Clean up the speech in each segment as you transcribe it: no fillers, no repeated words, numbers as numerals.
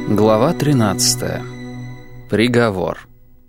Глава 13. Приговор.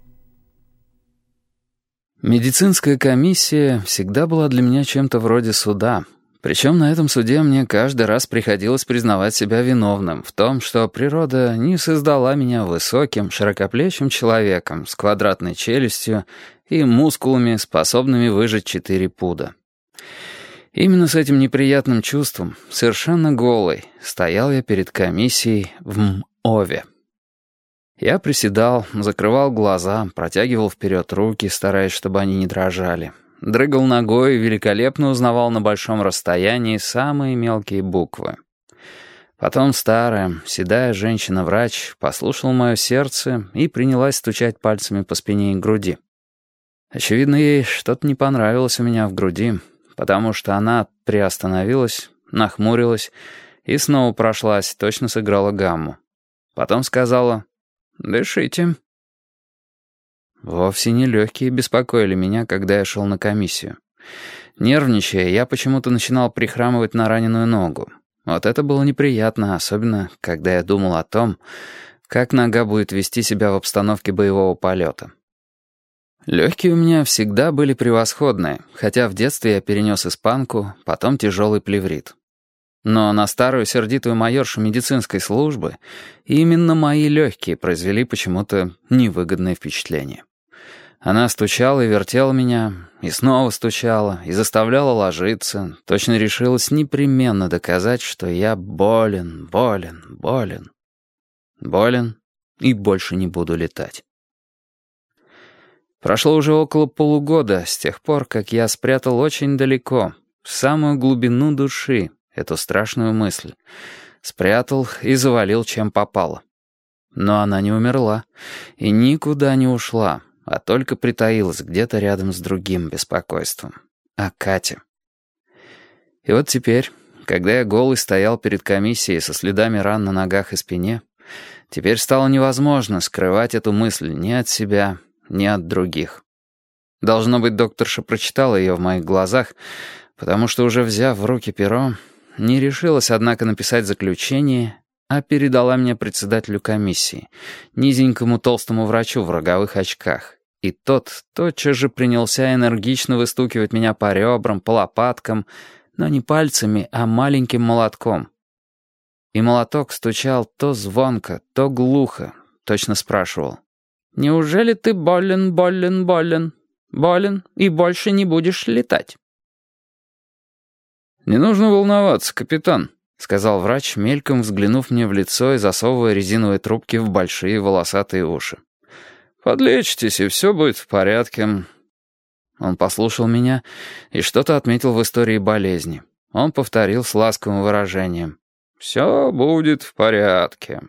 Медицинская комиссия всегда была для меня чем-то вроде суда. Причем на этом суде мне каждый раз приходилось признавать себя виновным в том, что природа не создала меня высоким, широкоплечим человеком с квадратной челюстью и мускулами, способными выжать 4 пуда. Именно с этим неприятным чувством, совершенно голый, стоял я перед комиссией в МОВе. Я приседал, закрывал глаза, протягивал вперед руки, стараясь, чтобы они не дрожали. Дрыгал ногой и великолепно узнавал на большом расстоянии самые мелкие буквы. Потом старая, седая женщина-врач послушала мое сердце и принялась стучать пальцами по спине и груди. Очевидно, ей что-то не понравилось у меня в груди, потому что она приостановилась, нахмурилась и снова прошлась, точно сыграла гамму. Потом сказала: «Дышите». Вовсе не легкие беспокоили меня, когда я шел на комиссию. Нервничая, я почему-то начинал прихрамывать на раненую ногу. Вот это было неприятно, особенно когда я думал о том, как нога будет вести себя в обстановке боевого полета. Легкие у меня всегда были превосходные, хотя в детстве я перенес испанку, потом тяжелый плеврит. Но на старую сердитую майоршу медицинской службы именно мои легкие произвели почему-то невыгодное впечатление. Она стучала и вертела меня, и снова стучала, и заставляла ложиться, точно решилась непременно доказать, что я болен и больше не буду летать. Прошло уже около полугода с тех пор, как я спрятал очень далеко, в самую глубину души, эту страшную мысль. Спрятал и завалил, чем попало. Но она не умерла и никуда не ушла, а только притаилась где-то рядом с другим беспокойством. О Кате. И вот теперь, когда я голый стоял перед комиссией со следами ран на ногах и спине, теперь стало невозможно скрывать эту мысль ни от себя, ни от других. Должно быть, докторша прочитала ее в моих глазах, потому что, уже взяв в руки перо, не решилась, однако, написать заключение, а передала мне председателю комиссии, низенькому толстому врачу в роговых очках. И тот тотчас же принялся энергично выстукивать меня по ребрам, по лопаткам, но не пальцами, а маленьким молотком. И молоток стучал то звонко, то глухо, точно спрашивал: «Неужели ты болен и больше не будешь летать?» «Не нужно волноваться, капитан», — сказал врач, мельком взглянув мне в лицо и засовывая резиновые трубки в большие волосатые уши. «Подлечитесь, и все будет в порядке». Он послушал меня и что-то отметил в истории болезни. Он повторил с ласковым выражением: «Все будет в порядке».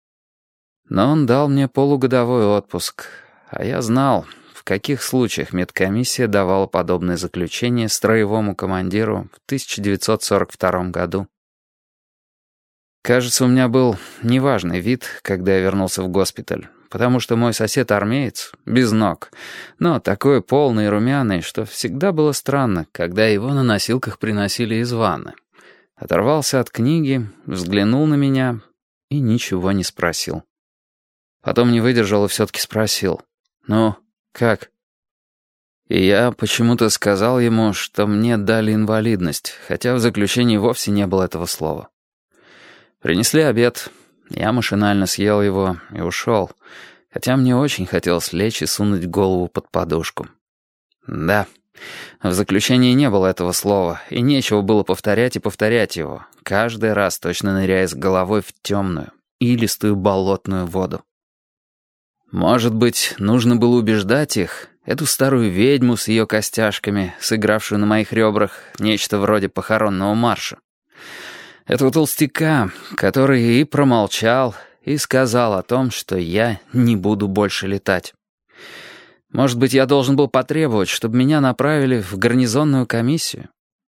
Но он дал мне полугодовой отпуск, а я знал, в каких случаях медкомиссия давала подобное заключение строевому командиру в 1942 году. Кажется, у меня был неважный вид, когда я вернулся в госпиталь, потому что мой сосед-армеец, без ног, но такой полный и румяный, что всегда было странно, когда его на носилках приносили из ванны. Оторвался от книги, взглянул на меня и ничего не спросил. Потом не выдержал и все-таки спросил: «Ну, как?» И я почему-то сказал ему, что мне дали инвалидность, хотя в заключении вовсе не было этого слова. Принесли обед, я машинально съел его и ушел, хотя мне очень хотелось лечь и сунуть голову под подушку. Да, в заключении не было этого слова, и нечего было повторять и повторять его, каждый раз точно ныряя с головой в темную, илистую болотную воду. Может быть, нужно было убеждать их, эту старую ведьму с ее костяшками, сыгравшую на моих ребрах нечто вроде похоронного марша. Этого толстяка, который и промолчал, и сказал о том, что я не буду больше летать. Может быть, я должен был потребовать, чтобы меня направили в гарнизонную комиссию.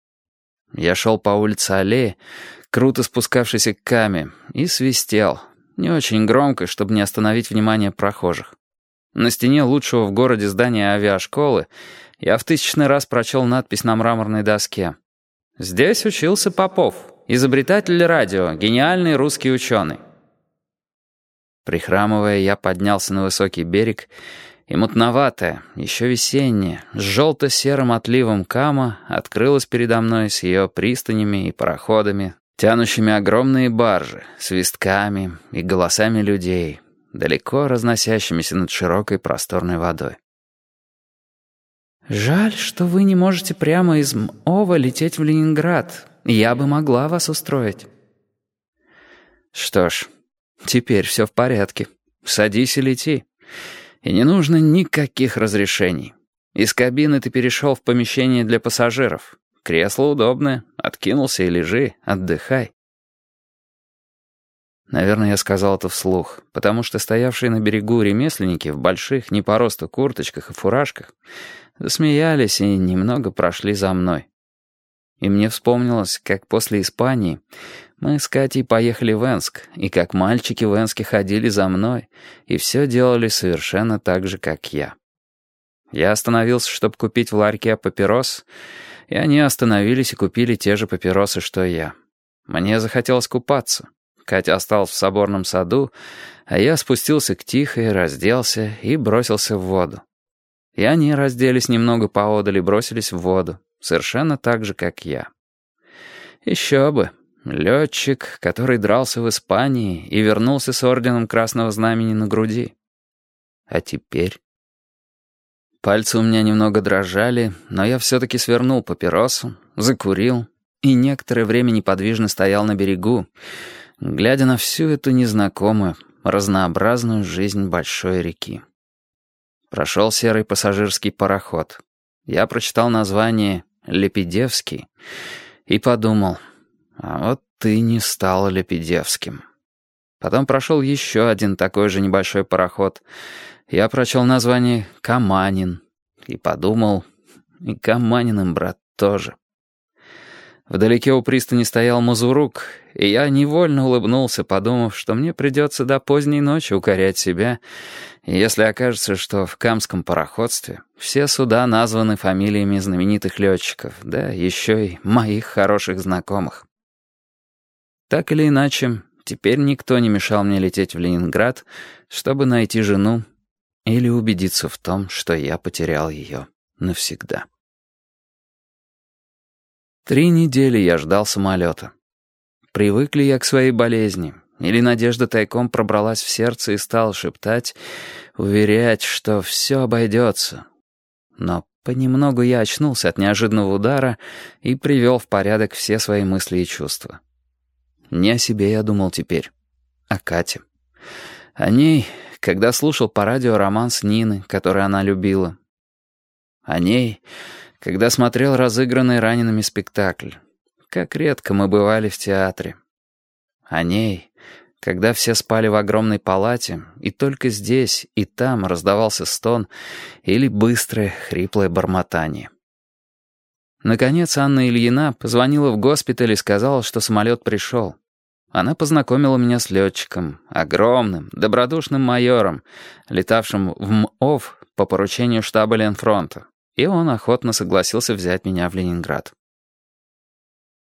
Я шел по улице Аллеи, круто спускавшейся к Каме, и свистел. Не очень громко, чтобы не остановить внимание прохожих. На стене лучшего в городе здания авиашколы я в 1000-й раз прочел надпись на мраморной доске: «Здесь учился Попов, изобретатель радио, гениальный русский ученый». Прихрамывая, я поднялся на высокий берег, и мутноватая, еще весенняя, с желто-серым отливом Кама открылась передо мной с ее пристанями и пароходами, тянущими огромные баржи, свистками и голосами людей, далеко разносящимися над широкой просторной водой. «Жаль, что вы не можете прямо из Мова лететь в Ленинград. Я бы могла вас устроить». «Что ж, теперь все в порядке. Садись и лети. И не нужно никаких разрешений. Из кабины ты перешел в помещение для пассажиров. Кресло удобное. Откинулся и лежи, отдыхай». Наверное, я сказал это вслух, потому что стоявшие на берегу ремесленники в больших, не по росту курточках и фуражках засмеялись и немного прошли за мной. И мне вспомнилось, как после Испании мы с Катей поехали в Энск, и как мальчики в Энске ходили за мной, и все делали совершенно так же, как я. Я остановился, чтобы купить в ларьке папирос, и они остановились и купили те же папиросы, что и я. Мне захотелось купаться. Катя осталась в соборном саду, а я спустился к Тихой, разделся и бросился в воду. И они разделись немного поодаль и бросились в воду, совершенно так же, как я. Еще бы. Летчик, который дрался в Испании и вернулся с орденом Красного Знамени на груди. А теперь? Пальцы у меня немного дрожали, но я все-таки свернул папиросу, закурил и некоторое время неподвижно стоял на берегу, глядя на всю эту незнакомую, разнообразную жизнь большой реки. Прошел серый пассажирский пароход. Я прочитал название «Лепидевский» и подумал, а вот ты не стал Лепидевским. Потом прошел еще один такой же небольшой пароход. Я прочел название «Каманин» и подумал, и Каманиным, брат, тоже. Вдалеке у пристани стоял Мазурук, и я невольно улыбнулся, подумав, что мне придется до поздней ночи укорять себя, если окажется, что в Камском пароходстве все суда названы фамилиями знаменитых летчиков, да еще и моих хороших знакомых. Так или иначе, теперь никто не мешал мне лететь в Ленинград, чтобы найти жену или убедиться в том, что я потерял ее навсегда. 3 недели я ждал самолета. Привык ли я к своей болезни? Или надежда тайком пробралась в сердце и стала шептать, уверять, что все обойдется? Но понемногу я очнулся от неожиданного удара и привел в порядок все свои мысли и чувства. Не о себе я думал теперь, о Кате. О ней, когда слушал по радио романс Нины, который она любила. О ней, когда смотрел разыгранный ранеными спектакль. Как редко мы бывали в театре. О ней, когда все спали в огромной палате, и только здесь и там раздавался стон или быстрое, хриплое бормотание. Наконец Анна Ильина позвонила в госпиталь и сказала, что самолет пришел. Она познакомила меня с летчиком, огромным, добродушным майором, летавшим в МОВ по поручению штаба Ленфронта. И он охотно согласился взять меня в Ленинград.